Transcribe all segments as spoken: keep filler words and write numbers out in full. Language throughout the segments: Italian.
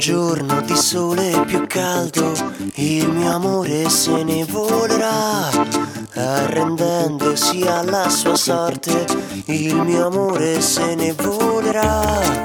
giorno di sole più caldo, il mio amore se ne volerà, arrendendosi alla sua sorte, il mio amore se ne volerà.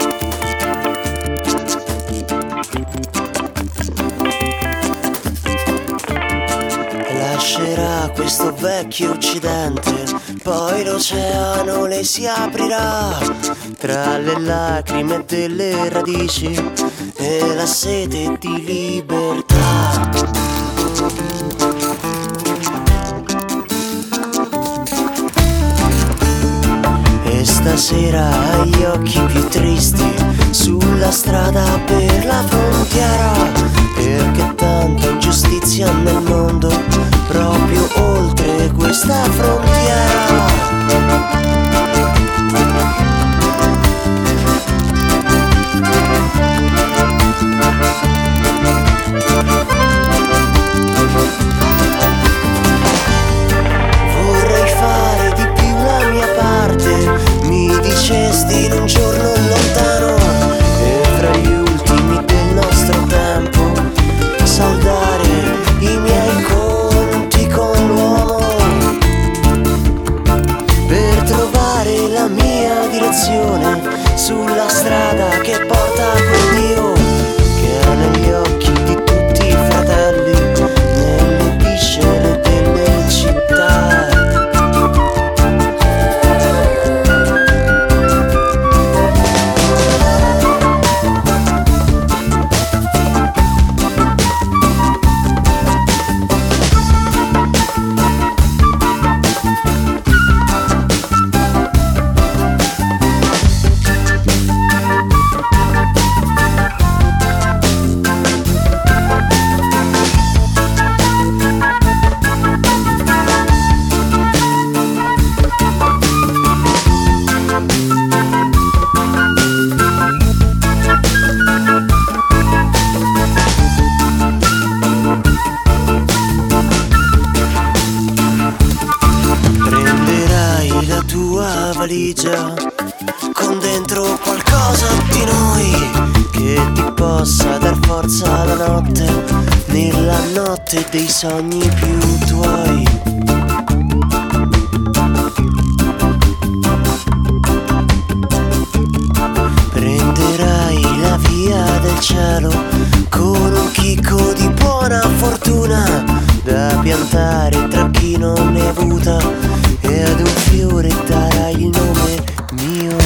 Lascerà questo vecchio occidente, poi l'oceano le si aprirà, tra le lacrime delle radici e la sete di libertà. E stasera ha gli occhi più tristi sulla strada per la frontiera, perché tanta ingiustizia nel mondo, proprio oltre questa frontiera. Vorrei fare di più la mia parte, mi dicesti in un giorno lontano, e fra gli ultimi del nostro tempo saldare i miei conti con l'uomo, per trovare la mia direzione sulla strada che porta a quel Dio che ha negli occhi di tutti i fratelli, nelle viscere delle città. Con dentro qualcosa di noi che ti possa dar forza alla notte, nella notte dei sogni più tuoi. Prenderai la via del cielo con un chicco di buona fortuna da piantare tra chi non ne ha avuta, e ad un fiore darai il nome mio.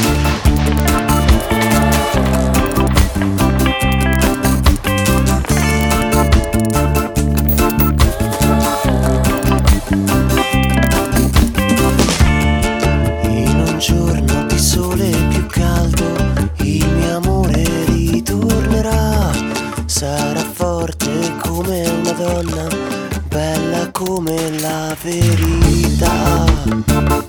In un giorno di sole più caldo, il mio amore ritornerà, sarà forte come una donna, bella come la verità.